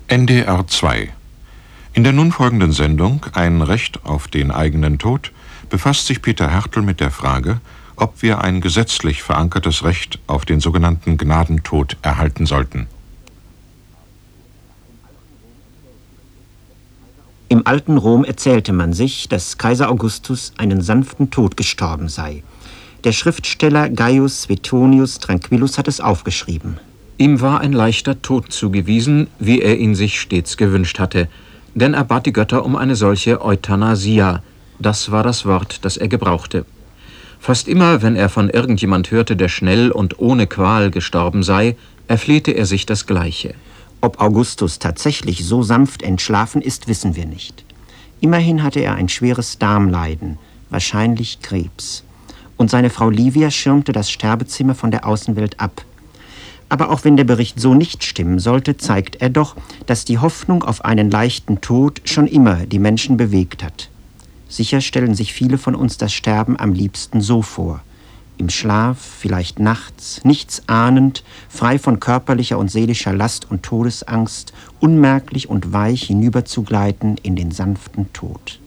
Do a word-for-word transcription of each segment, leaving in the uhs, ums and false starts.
N D R zwei. In der nun folgenden Sendung »Ein Recht auf den eigenen Tod« befasst sich Peter Härtl mit der Frage, ob wir ein gesetzlich verankertes Recht auf den sogenannten Gnadentod erhalten sollten. Im alten Rom erzählte man sich, dass Kaiser Augustus einen sanften Tod gestorben sei. Der Schriftsteller Gaius Suetonius Tranquillus hat es aufgeschrieben. Ihm war ein leichter Tod zugewiesen, wie er ihn sich stets gewünscht hatte, denn er bat die Götter um eine solche Euthanasia. Das war das Wort, das er gebrauchte. Fast immer, wenn er von irgendjemand hörte, der schnell und ohne Qual gestorben sei, erflehte er sich das Gleiche. Ob Augustus tatsächlich so sanft entschlafen ist, wissen wir nicht. Immerhin hatte er ein schweres Darmleiden, wahrscheinlich Krebs. Und seine Frau Livia schirmte das Sterbezimmer von der Außenwelt ab. Aber auch wenn der Bericht so nicht stimmen sollte, zeigt er doch, dass die Hoffnung auf einen leichten Tod schon immer die Menschen bewegt hat. Sicher stellen sich viele von uns das Sterben am liebsten so vor. Im Schlaf, vielleicht nachts, nichts ahnend, frei von körperlicher und seelischer Last und Todesangst, unmerklich und weich hinüberzugleiten in den sanften Tod.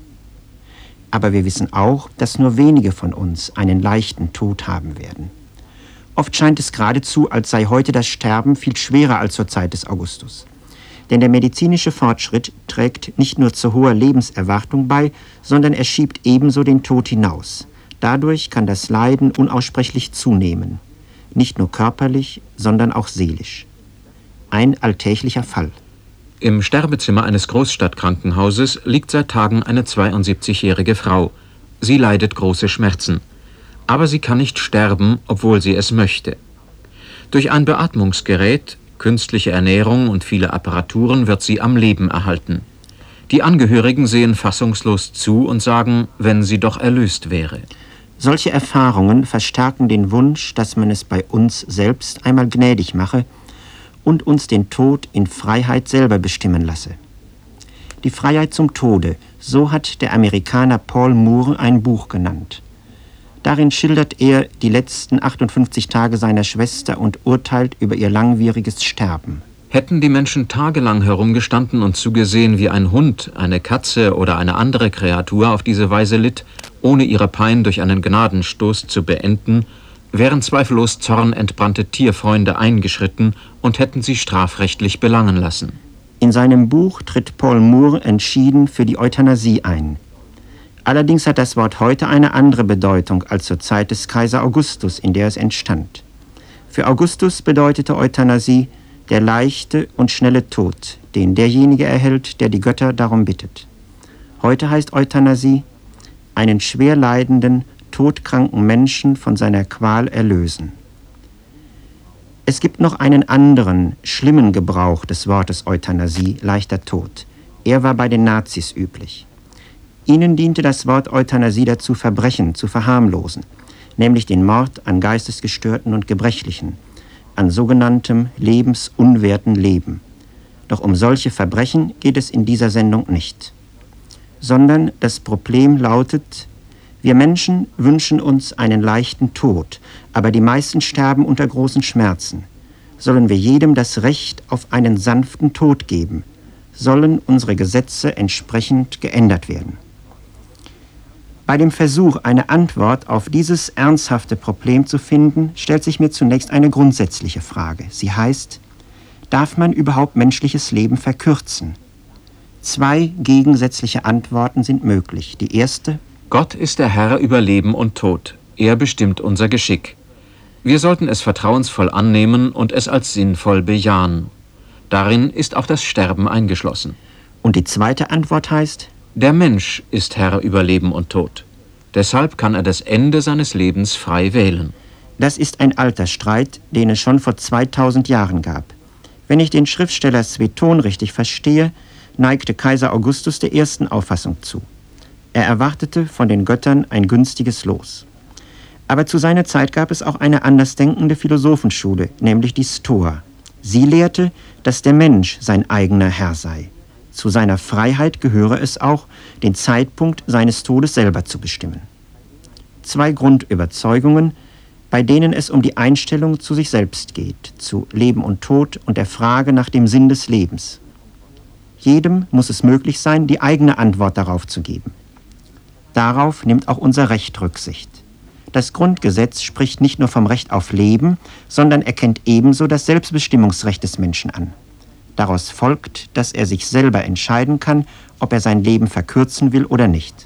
Aber wir wissen auch, dass nur wenige von uns einen leichten Tod haben werden. Oft scheint es geradezu, als sei heute das Sterben viel schwerer als zur Zeit des Augustus. Denn der medizinische Fortschritt trägt nicht nur zu hoher Lebenserwartung bei, sondern er schiebt ebenso den Tod hinaus. Dadurch kann das Leiden unaussprechlich zunehmen. Nicht nur körperlich, sondern auch seelisch. Ein alltäglicher Fall. Im Sterbezimmer eines Großstadtkrankenhauses liegt seit Tagen eine zweiundsiebzigjährige Frau. Sie leidet große Schmerzen. Aber sie kann nicht sterben, obwohl sie es möchte. Durch ein Beatmungsgerät, künstliche Ernährung und viele Apparaturen wird sie am Leben erhalten. Die Angehörigen sehen fassungslos zu und sagen, wenn sie doch erlöst wäre. Solche Erfahrungen verstärken den Wunsch, dass man es bei uns selbst einmal gnädig mache und uns den Tod in Freiheit selber bestimmen lasse. Die Freiheit zum Tode, so hat der Amerikaner Paul Moore ein Buch genannt. Darin schildert er die letzten achtundfünfzig Tage seiner Schwester und urteilt über ihr langwieriges Sterben. Hätten die Menschen tagelang herumgestanden und zugesehen, wie ein Hund, eine Katze oder eine andere Kreatur auf diese Weise litt, ohne ihre Pein durch einen Gnadenstoß zu beenden, wären zweifellos zornentbrannte Tierfreunde eingeschritten und hätten sie strafrechtlich belangen lassen. In seinem Buch tritt Paul Moore entschieden für die Euthanasie ein. Allerdings hat das Wort heute eine andere Bedeutung als zur Zeit des Kaiser Augustus, in der es entstand. Für Augustus bedeutete Euthanasie der leichte und schnelle Tod, den derjenige erhält, der die Götter darum bittet. Heute heißt Euthanasie, einen schwer leidenden, todkranken Menschen von seiner Qual erlösen. Es gibt noch einen anderen, schlimmen Gebrauch des Wortes Euthanasie, leichter Tod. Er war bei den Nazis üblich. Ihnen diente das Wort Euthanasie dazu, Verbrechen zu verharmlosen, nämlich den Mord an Geistesgestörten und Gebrechlichen, an sogenanntem lebensunwerten Leben. Doch um solche Verbrechen geht es in dieser Sendung nicht. Sondern das Problem lautet, wir Menschen wünschen uns einen leichten Tod, aber die meisten sterben unter großen Schmerzen. Sollen wir jedem das Recht auf einen sanften Tod geben? Sollen unsere Gesetze entsprechend geändert werden? Bei dem Versuch, eine Antwort auf dieses ernsthafte Problem zu finden, stellt sich mir zunächst eine grundsätzliche Frage. Sie heißt, darf man überhaupt menschliches Leben verkürzen? Zwei gegensätzliche Antworten sind möglich. Die erste: Gott ist der Herr über Leben und Tod. Er bestimmt unser Geschick. Wir sollten es vertrauensvoll annehmen und es als sinnvoll bejahen. Darin ist auch das Sterben eingeschlossen. Und die zweite Antwort heißt: Der Mensch ist Herr über Leben und Tod. Deshalb kann er das Ende seines Lebens frei wählen. Das ist ein alter Streit, den es schon vor zweitausend Jahren gab. Wenn ich den Schriftsteller Sueton richtig verstehe, neigte Kaiser Augustus der ersten Auffassung zu. Er erwartete von den Göttern ein günstiges Los. Aber zu seiner Zeit gab es auch eine andersdenkende Philosophenschule, nämlich die Stoa. Sie lehrte, dass der Mensch sein eigener Herr sei. Zu seiner Freiheit gehöre es auch, den Zeitpunkt seines Todes selber zu bestimmen. Zwei Grundüberzeugungen, bei denen es um die Einstellung zu sich selbst geht, zu Leben und Tod und der Frage nach dem Sinn des Lebens. Jedem muss es möglich sein, die eigene Antwort darauf zu geben. Darauf nimmt auch unser Recht Rücksicht. Das Grundgesetz spricht nicht nur vom Recht auf Leben, sondern erkennt ebenso das Selbstbestimmungsrecht des Menschen an. Daraus folgt, dass er sich selber entscheiden kann, ob er sein Leben verkürzen will oder nicht.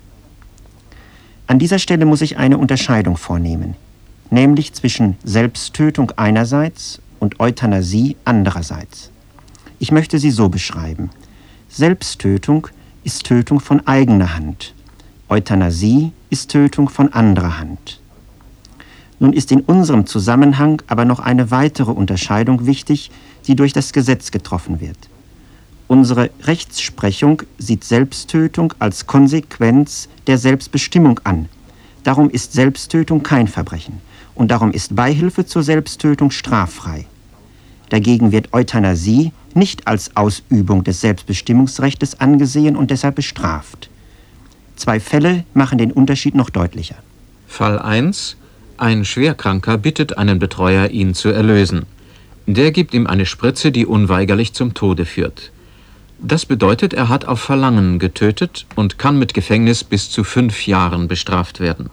An dieser Stelle muss ich eine Unterscheidung vornehmen, nämlich zwischen Selbsttötung einerseits und Euthanasie andererseits. Ich möchte sie so beschreiben. Selbsttötung ist Tötung von eigener Hand. Euthanasie ist Tötung von anderer Hand. Nun ist in unserem Zusammenhang aber noch eine weitere Unterscheidung wichtig, die durch das Gesetz getroffen wird. Unsere Rechtsprechung sieht Selbsttötung als Konsequenz der Selbstbestimmung an. Darum ist Selbsttötung kein Verbrechen und darum ist Beihilfe zur Selbsttötung straffrei. Dagegen wird Euthanasie nicht als Ausübung des Selbstbestimmungsrechts angesehen und deshalb bestraft. Zwei Fälle machen den Unterschied noch deutlicher. Fall eins. Ein Schwerkranker bittet einen Betreuer, ihn zu erlösen. Der gibt ihm eine Spritze, die unweigerlich zum Tode führt. Das bedeutet, er hat auf Verlangen getötet und kann mit Gefängnis bis zu fünf Jahren bestraft werden.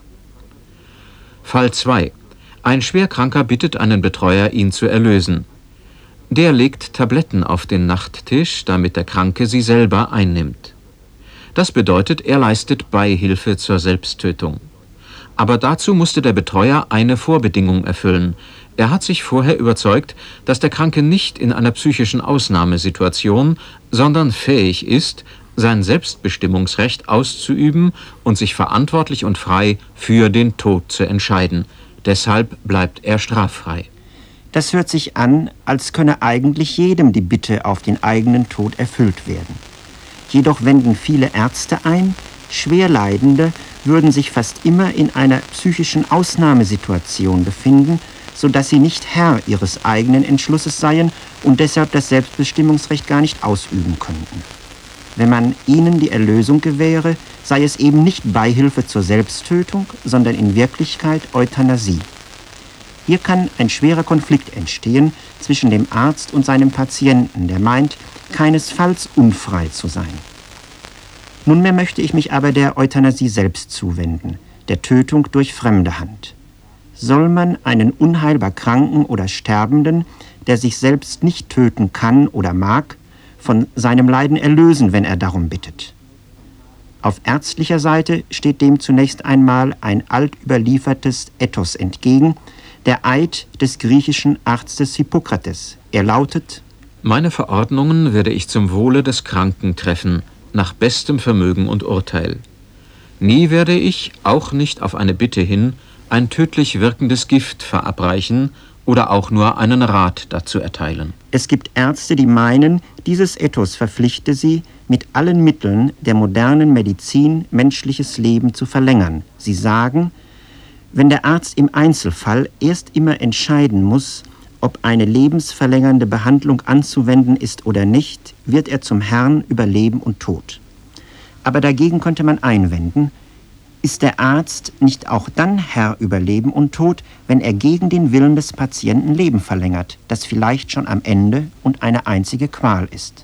Fall zwei. Ein Schwerkranker bittet einen Betreuer, ihn zu erlösen. Der legt Tabletten auf den Nachttisch, damit der Kranke sie selber einnimmt. Das bedeutet, er leistet Beihilfe zur Selbsttötung. Aber dazu musste der Betreuer eine Vorbedingung erfüllen. Er hat sich vorher überzeugt, dass der Kranke nicht in einer psychischen Ausnahmesituation, sondern fähig ist, sein Selbstbestimmungsrecht auszuüben und sich verantwortlich und frei für den Tod zu entscheiden. Deshalb bleibt er straffrei. Das hört sich an, als könne eigentlich jedem die Bitte auf den eigenen Tod erfüllt werden. Jedoch wenden viele Ärzte ein, Schwerleidende würden sich fast immer in einer psychischen Ausnahmesituation befinden, sodass sie nicht Herr ihres eigenen Entschlusses seien und deshalb das Selbstbestimmungsrecht gar nicht ausüben könnten. Wenn man ihnen die Erlösung gewähre, sei es eben nicht Beihilfe zur Selbsttötung, sondern in Wirklichkeit Euthanasie. Hier kann ein schwerer Konflikt entstehen zwischen dem Arzt und seinem Patienten, der meint, keinesfalls unfrei zu sein. Nunmehr möchte ich mich aber der Euthanasie selbst zuwenden, der Tötung durch fremde Hand. Soll man einen unheilbar Kranken oder Sterbenden, der sich selbst nicht töten kann oder mag, von seinem Leiden erlösen, wenn er darum bittet? Auf ärztlicher Seite steht dem zunächst einmal ein altüberliefertes Ethos entgegen, der Eid des griechischen Arztes Hippokrates. Er lautet: Meine Verordnungen werde ich zum Wohle des Kranken treffen, nach bestem Vermögen und Urteil. Nie werde ich, auch nicht auf eine Bitte hin, ein tödlich wirkendes Gift verabreichen oder auch nur einen Rat dazu erteilen. Es gibt Ärzte, die meinen, dieses Ethos verpflichte sie, mit allen Mitteln der modernen Medizin menschliches Leben zu verlängern. Sie sagen, wenn der Arzt im Einzelfall erst immer entscheiden muss, ob eine lebensverlängernde Behandlung anzuwenden ist oder nicht, wird er zum Herrn über Leben und Tod. Aber dagegen könnte man einwenden, ist der Arzt nicht auch dann Herr über Leben und Tod, wenn er gegen den Willen des Patienten Leben verlängert, das vielleicht schon am Ende und eine einzige Qual ist?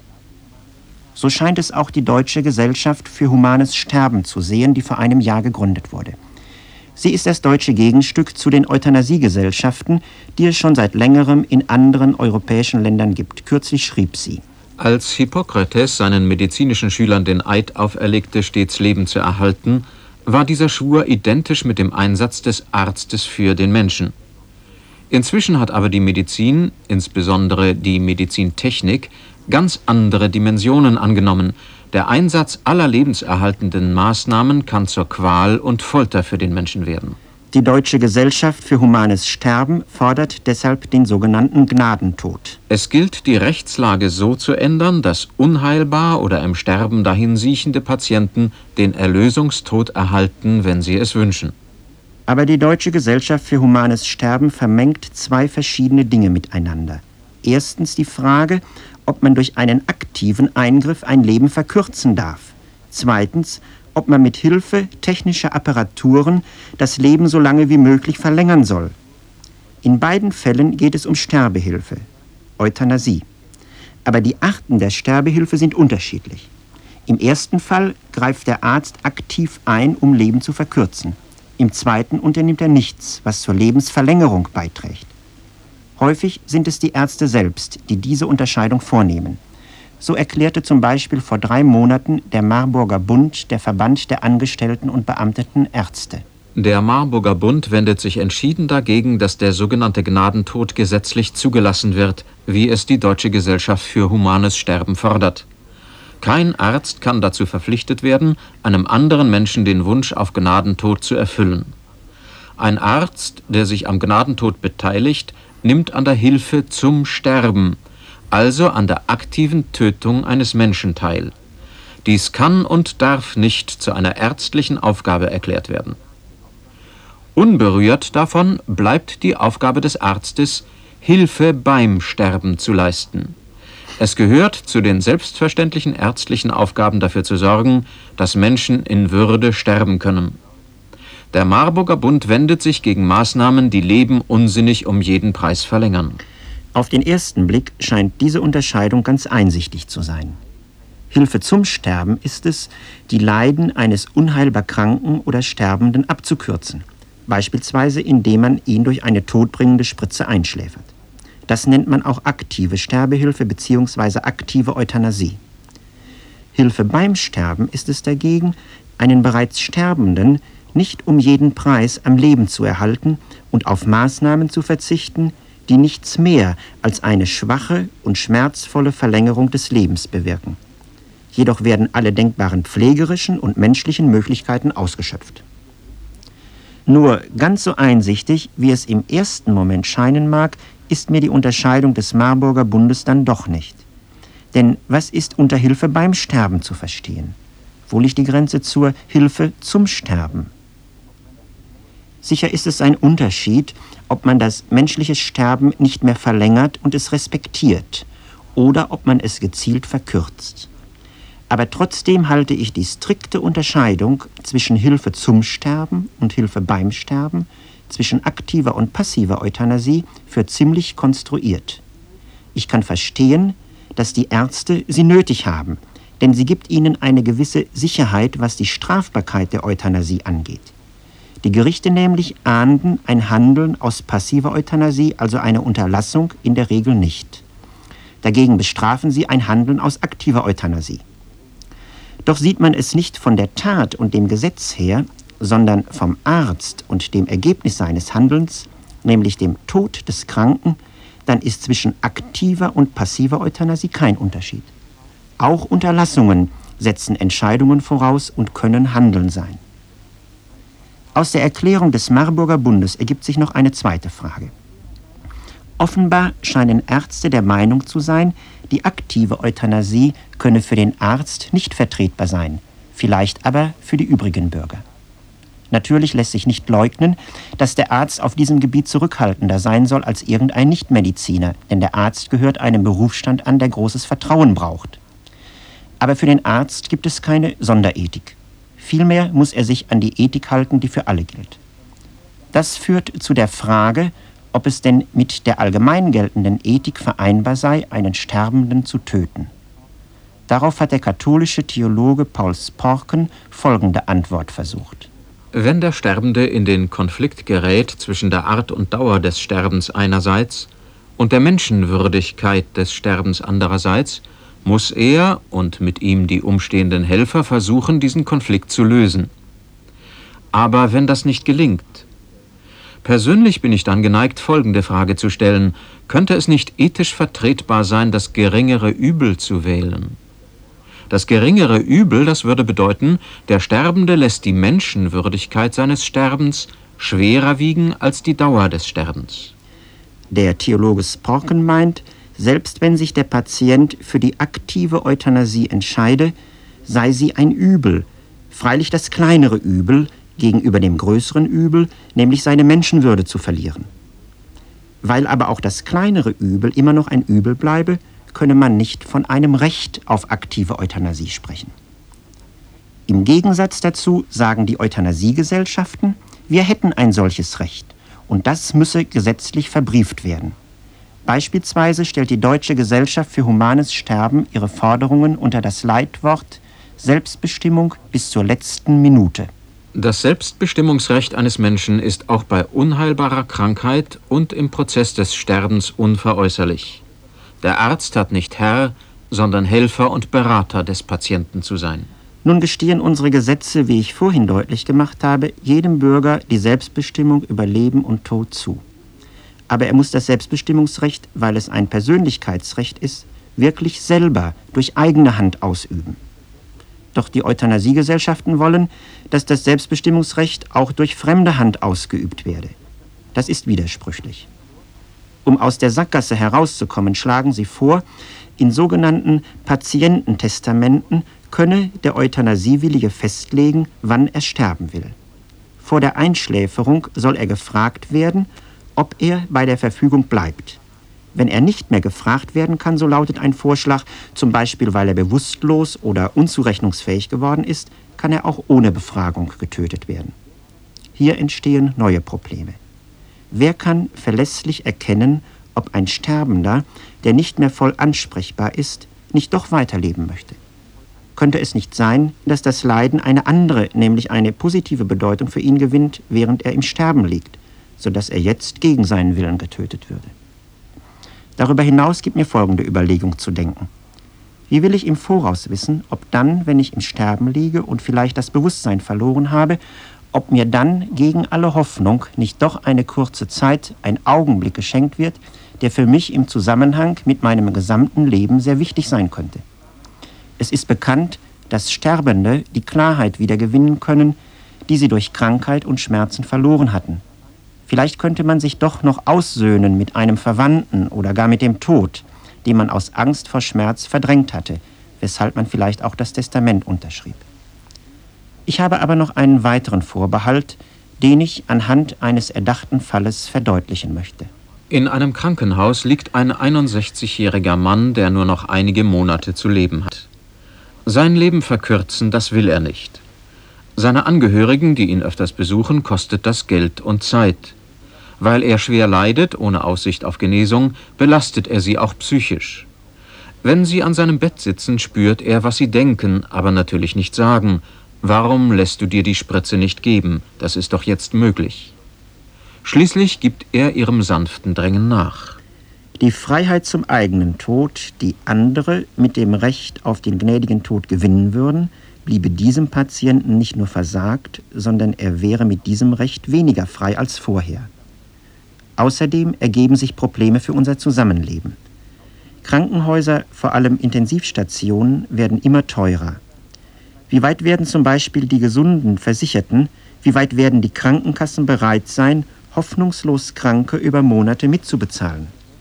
So scheint es auch die Deutsche Gesellschaft für humanes Sterben zu sehen, die vor einem Jahr gegründet wurde. Sie ist das deutsche Gegenstück zu den Euthanasiegesellschaften, die es schon seit längerem in anderen europäischen Ländern gibt. Kürzlich schrieb sie: Als Hippokrates seinen medizinischen Schülern den Eid auferlegte, stets Leben zu erhalten, war dieser Schwur identisch mit dem Einsatz des Arztes für den Menschen. Inzwischen hat aber die Medizin, insbesondere die Medizintechnik, ganz andere Dimensionen angenommen. Der Einsatz aller lebenserhaltenden Maßnahmen kann zur Qual und Folter für den Menschen werden. Die Deutsche Gesellschaft für humanes Sterben fordert deshalb den sogenannten Gnadentod. Es gilt, die Rechtslage so zu ändern, dass unheilbar oder im Sterben dahinsiechende Patienten den Erlösungstod erhalten, wenn sie es wünschen. Aber die Deutsche Gesellschaft für humanes Sterben vermengt zwei verschiedene Dinge miteinander. Erstens die Frage, ob man durch einen aktiven Eingriff ein Leben verkürzen darf. Zweitens, ob man mit Hilfe technischer Apparaturen das Leben so lange wie möglich verlängern soll. In beiden Fällen geht es um Sterbehilfe, Euthanasie. Aber die Arten der Sterbehilfe sind unterschiedlich. Im ersten Fall greift der Arzt aktiv ein, um Leben zu verkürzen. Im zweiten unternimmt er nichts, was zur Lebensverlängerung beiträgt. Häufig sind es die Ärzte selbst, die diese Unterscheidung vornehmen. So erklärte zum Beispiel vor drei Monaten der Marburger Bund, der Verband der Angestellten und Beamteten Ärzte. Der Marburger Bund wendet sich entschieden dagegen, dass der sogenannte Gnadentod gesetzlich zugelassen wird, wie es die Deutsche Gesellschaft für humanes Sterben fordert. Kein Arzt kann dazu verpflichtet werden, einem anderen Menschen den Wunsch auf Gnadentod zu erfüllen. Ein Arzt, der sich am Gnadentod beteiligt, nimmt an der Hilfe zum Sterben, also an der aktiven Tötung eines Menschen teil. Dies kann und darf nicht zu einer ärztlichen Aufgabe erklärt werden. Unberührt davon bleibt die Aufgabe des Arztes, Hilfe beim Sterben zu leisten. Es gehört zu den selbstverständlichen ärztlichen Aufgaben, dafür zu sorgen, dass Menschen in Würde sterben können. Der Marburger Bund wendet sich gegen Maßnahmen, die Leben unsinnig um jeden Preis verlängern. Auf den ersten Blick scheint diese Unterscheidung ganz einsichtig zu sein. Hilfe zum Sterben ist es, die Leiden eines unheilbar Kranken oder Sterbenden abzukürzen, beispielsweise indem man ihn durch eine todbringende Spritze einschläfert. Das nennt man auch aktive Sterbehilfe bzw. aktive Euthanasie. Hilfe beim Sterben ist es dagegen, einen bereits Sterbenden nicht um jeden Preis am Leben zu erhalten und auf Maßnahmen zu verzichten, die nichts mehr als eine schwache und schmerzvolle Verlängerung des Lebens bewirken. Jedoch werden alle denkbaren pflegerischen und menschlichen Möglichkeiten ausgeschöpft. Nur ganz so einsichtig, wie es im ersten Moment scheinen mag, ist mir die Unterscheidung des Marburger Bundes dann doch nicht. Denn was ist unter Hilfe beim Sterben zu verstehen? Wo liegt die Grenze zur Hilfe zum Sterben? Sicher ist es ein Unterschied, ob man das menschliche Sterben nicht mehr verlängert und es respektiert oder ob man es gezielt verkürzt. Aber trotzdem halte ich die strikte Unterscheidung zwischen Hilfe zum Sterben und Hilfe beim Sterben, zwischen aktiver und passiver Euthanasie für ziemlich konstruiert. Ich kann verstehen, dass die Ärzte sie nötig haben, denn sie gibt ihnen eine gewisse Sicherheit, was die Strafbarkeit der Euthanasie angeht. Die Gerichte nämlich ahnden ein Handeln aus passiver Euthanasie, also eine Unterlassung, in der Regel nicht. Dagegen bestrafen sie ein Handeln aus aktiver Euthanasie. Doch sieht man es nicht von der Tat und dem Gesetz her, sondern vom Arzt und dem Ergebnis seines Handelns, nämlich dem Tod des Kranken, dann ist zwischen aktiver und passiver Euthanasie kein Unterschied. Auch Unterlassungen setzen Entscheidungen voraus und können Handeln sein. Aus der Erklärung des Marburger Bundes ergibt sich noch eine zweite Frage. Offenbar scheinen Ärzte der Meinung zu sein, die aktive Euthanasie könne für den Arzt nicht vertretbar sein, vielleicht aber für die übrigen Bürger. Natürlich lässt sich nicht leugnen, dass der Arzt auf diesem Gebiet zurückhaltender sein soll als irgendein Nichtmediziner, denn der Arzt gehört einem Berufsstand an, der großes Vertrauen braucht. Aber für den Arzt gibt es keine Sonderethik. Vielmehr muss er sich an die Ethik halten, die für alle gilt. Das führt zu der Frage, ob es denn mit der allgemein geltenden Ethik vereinbar sei, einen Sterbenden zu töten. Darauf hat der katholische Theologe Paul Sporken folgende Antwort versucht. Wenn der Sterbende in den Konflikt gerät zwischen der Art und Dauer des Sterbens einerseits und der Menschenwürdigkeit des Sterbens andererseits, muss er und mit ihm die umstehenden Helfer versuchen, diesen Konflikt zu lösen. Aber wenn das nicht gelingt, persönlich bin ich dann geneigt, folgende Frage zu stellen: Könnte es nicht ethisch vertretbar sein, das geringere Übel zu wählen? Das geringere Übel, das würde bedeuten, der Sterbende lässt die Menschenwürdigkeit seines Sterbens schwerer wiegen als die Dauer des Sterbens. Der Theologe Sporken meint, selbst wenn sich der Patient für die aktive Euthanasie entscheide, sei sie ein Übel, freilich das kleinere Übel gegenüber dem größeren Übel, nämlich seine Menschenwürde zu verlieren. Weil aber auch das kleinere Übel immer noch ein Übel bleibe, könne man nicht von einem Recht auf aktive Euthanasie sprechen. Im Gegensatz dazu sagen die Euthanasiegesellschaften, wir hätten ein solches Recht und das müsse gesetzlich verbrieft werden. Beispielsweise stellt die Deutsche Gesellschaft für Humanes Sterben ihre Forderungen unter das Leitwort Selbstbestimmung bis zur letzten Minute. Das Selbstbestimmungsrecht eines Menschen ist auch bei unheilbarer Krankheit und im Prozess des Sterbens unveräußerlich. Der Arzt hat nicht Herr, sondern Helfer und Berater des Patienten zu sein. Nun gestehen unsere Gesetze, wie ich vorhin deutlich gemacht habe, jedem Bürger die Selbstbestimmung über Leben und Tod zu. Aber er muss das Selbstbestimmungsrecht, weil es ein Persönlichkeitsrecht ist, wirklich selber durch eigene Hand ausüben. Doch die Euthanasiegesellschaften wollen, dass das Selbstbestimmungsrecht auch durch fremde Hand ausgeübt werde. Das ist widersprüchlich. Um aus der Sackgasse herauszukommen, schlagen sie vor, in sogenannten Patiententestamenten könne der Euthanasiewillige festlegen, wann er sterben will. Vor der Einschläferung soll er gefragt werden, ob er bei der Verfügung bleibt. Wenn er nicht mehr gefragt werden kann, so lautet ein Vorschlag, zum Beispiel weil er bewusstlos oder unzurechnungsfähig geworden ist, kann er auch ohne Befragung getötet werden. Hier entstehen neue Probleme. Wer kann verlässlich erkennen, ob ein Sterbender, der nicht mehr voll ansprechbar ist, nicht doch weiterleben möchte? Könnte es nicht sein, dass das Leiden eine andere, nämlich eine positive Bedeutung für ihn gewinnt, während er im Sterben liegt, sodass er jetzt gegen seinen Willen getötet würde? Darüber hinaus gibt mir folgende Überlegung zu denken. Wie will ich im Voraus wissen, ob dann, wenn ich im Sterben liege und vielleicht das Bewusstsein verloren habe, ob mir dann gegen alle Hoffnung nicht doch eine kurze Zeit, ein Augenblick geschenkt wird, der für mich im Zusammenhang mit meinem gesamten Leben sehr wichtig sein könnte? Es ist bekannt, dass Sterbende die Klarheit wieder gewinnen können, die sie durch Krankheit und Schmerzen verloren hatten. Vielleicht könnte man sich doch noch aussöhnen mit einem Verwandten oder gar mit dem Tod, den man aus Angst vor Schmerz verdrängt hatte, weshalb man vielleicht auch das Testament unterschrieb. Ich habe aber noch einen weiteren Vorbehalt, den ich anhand eines erdachten Falles verdeutlichen möchte. In einem Krankenhaus liegt ein einundsechzigjähriger Mann, der nur noch einige Monate zu leben hat. Sein Leben verkürzen, das will er nicht. Seine Angehörigen, die ihn öfters besuchen, kostet das Geld und Zeit. Weil er schwer leidet, ohne Aussicht auf Genesung, belastet er sie auch psychisch. Wenn sie an seinem Bett sitzen, spürt er, was sie denken, aber natürlich nicht sagen. Warum lässt du dir die Spritze nicht geben? Das ist doch jetzt möglich. Schließlich gibt er ihrem sanften Drängen nach. Die Freiheit zum eigenen Tod, die andere mit dem Recht auf den gnädigen Tod gewinnen würden, bliebe diesem Patienten nicht nur versagt, sondern er wäre mit diesem Recht weniger frei als vorher. Außerdem ergeben sich Probleme für unser Zusammenleben. Krankenhäuser, vor allem Intensivstationen, werden immer teurer. Wie weit werden zum Beispiel die gesunden Versicherten, wie weit werden die Krankenkassen bereit sein, hoffnungslos Kranke über Monate mitzubezahlen?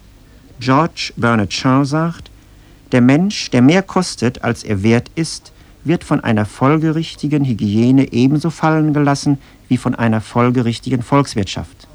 George Bernard Shaw sagt, der Mensch, der mehr kostet, als er wert ist, wird von einer folgerichtigen Hygiene ebenso fallen gelassen wie von einer folgerichtigen Volkswirtschaft.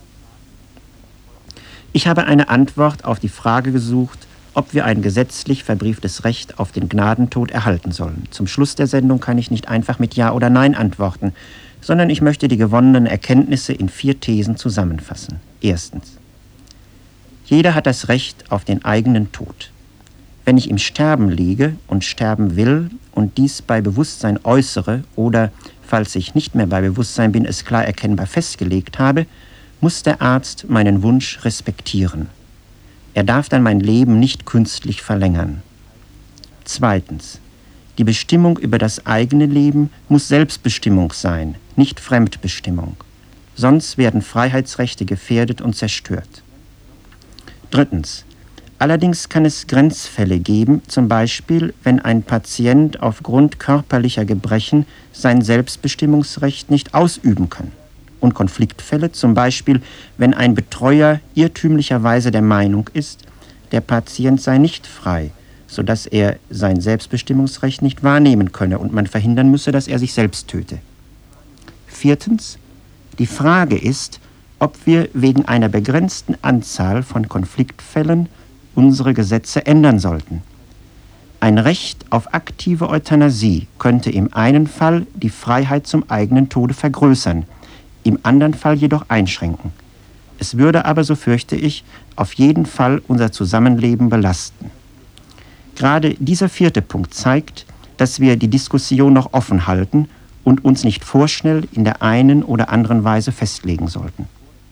Ich habe eine Antwort auf die Frage gesucht, ob wir ein gesetzlich verbrieftes Recht auf den Gnadentod erhalten sollen. Zum Schluss der Sendung kann ich nicht einfach mit Ja oder Nein antworten, sondern ich möchte die gewonnenen Erkenntnisse in vier Thesen zusammenfassen. Erstens. Jeder hat das Recht auf den eigenen Tod. Wenn ich im Sterben liege und sterben will und dies bei Bewusstsein äußere oder, falls ich nicht mehr bei Bewusstsein bin, es klar erkennbar festgelegt habe, muss der Arzt meinen Wunsch respektieren. Er darf dann mein Leben nicht künstlich verlängern. Zweitens. Die Bestimmung über das eigene Leben muss Selbstbestimmung sein, nicht Fremdbestimmung. Sonst werden Freiheitsrechte gefährdet und zerstört. Drittens. Allerdings kann es Grenzfälle geben, zum Beispiel, wenn ein Patient aufgrund körperlicher Gebrechen sein Selbstbestimmungsrecht nicht ausüben kann. Und Konfliktfälle, zum Beispiel, wenn ein Betreuer irrtümlicherweise der Meinung ist, der Patient sei nicht frei, sodass er sein Selbstbestimmungsrecht nicht wahrnehmen könne und man verhindern müsse, dass er sich selbst töte. Viertens. Die Frage ist, ob wir wegen einer begrenzten Anzahl von Konfliktfällen unsere Gesetze ändern sollten. Ein Recht auf aktive Euthanasie könnte im einen Fall die Freiheit zum eigenen Tode vergrößern, im anderen Fall jedoch einschränken. Es würde aber, so fürchte ich, auf jeden Fall unser Zusammenleben belasten. Gerade dieser vierte Punkt zeigt, dass wir die Diskussion noch offen halten und uns nicht vorschnell in der einen oder anderen Weise festlegen sollten.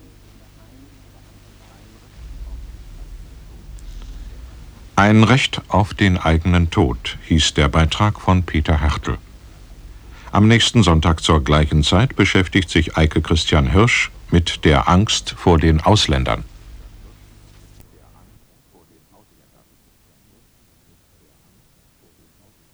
Ein Recht auf den eigenen Tod, hieß der Beitrag von Peter Hertel. Am nächsten Sonntag zur gleichen Zeit beschäftigt sich Eike Christian Hirsch mit der Angst vor den Ausländern.